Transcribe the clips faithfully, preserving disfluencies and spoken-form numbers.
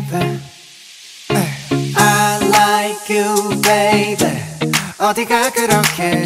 baby. I like you, baby. 어디가 그렇게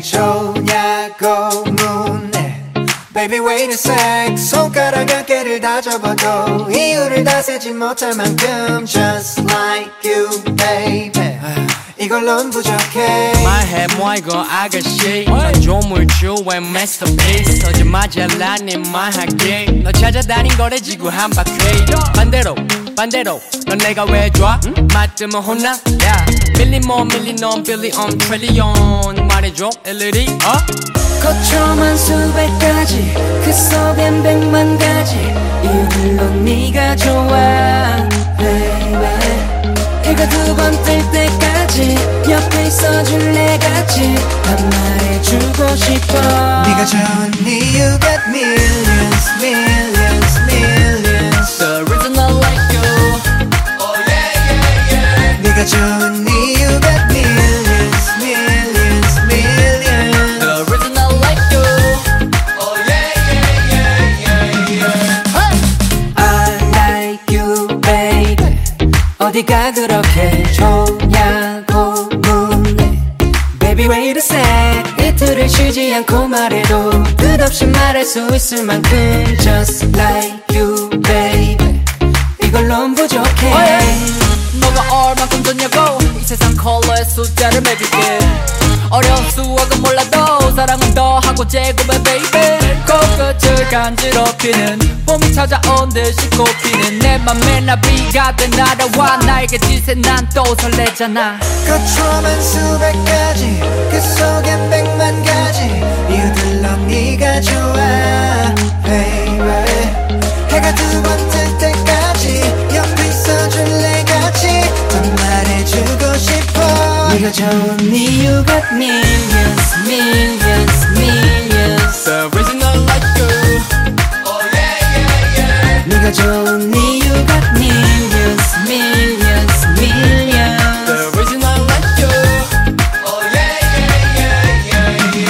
좋냐고 묻네. Baby wait a sec. 손가락 한 개를 다 접어도 이유를 다 세지 못할 만큼 Just like you, baby. 이걸론 부족해. 말해 뭐 이거 아가씨 넌 조물주의 masterpiece 서지마자 네 말할게 너 찾아다닌 거래 지구 한 바퀴 반대로 반대로 넌 내가 왜 좋아? 응? 맞으면 혼나? Yeah. 밀린 뭐 밀린 넌 빌리언 트릴리언 말해줘 일일이 어? 거쳐만 수백 가지 그 속엔 백만 가지 이유들로 네가 좋아 baby 해가 두 번 뜰 때까지 옆에 있어줄래 같이 난 말해주고 싶어 네가 좋으니 you got millions millions millions The reason I like you Oh yeah yeah yeah 네가 좋으니 you got millions millions millions The reason I like you Oh yeah yeah yeah yeah yeah hey! I like you baby 어디가 그렇게 좋냐고 묻네 Baby wait a sec 이틀을 쉬지 않고 말해도 끝없이 말할 수 있을 만큼 Just like you baby 이걸론 부족해 oh, 너가 얼만큼 좋냐고 이 세상 컬러의 숫자를 매길게 어려운 수학은 몰라도 사랑은 더 하고 제곱해 baby 코끝을 간지럽히는 봄이 찾아온 듯이 꽃피는 내 맘에 나비가 된 날아와 나에게 지새 난 또 설레잖아 거쳐만 수백 가지 그 속엔 백만 가지 이유들로 네가 좋아 baby 해가 두 번 뜰 때까지 옆에 있어줄래 같이 더 말해주고 싶어 네가 좋으니 you got millions millions millions The reason I like you Oh yeah yeah yeah 네가 좋으니 you got millions millions millions The reason I like you Oh yeah yeah yeah yeah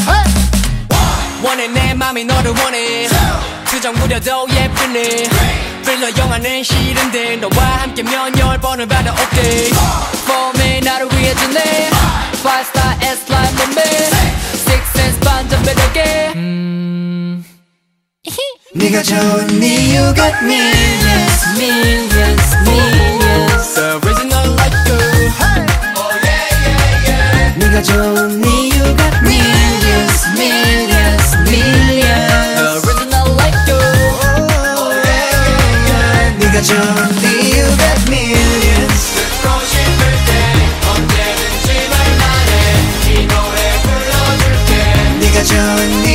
yeah 원해 내 맘이 너를 원해 수정 부려도 예쁘네 필러 영화는 싫은데 너와 함께 몇 열 번을 받아 없대 폼이 나를 위해 주네 Five star S-line 몸매 Six sense 반전 매력에 음... 네가 좋으니 you got millions millions millions The reason I like you Oh yeah yeah yeah 네가 좋으니 you got millions millions millions The reason I like you Oh yeah yeah yeah 네가 좋으니 you got millions 듣고 싶을 때 언제든지 말만 해 이 노래 불러줄게 네가 좋으니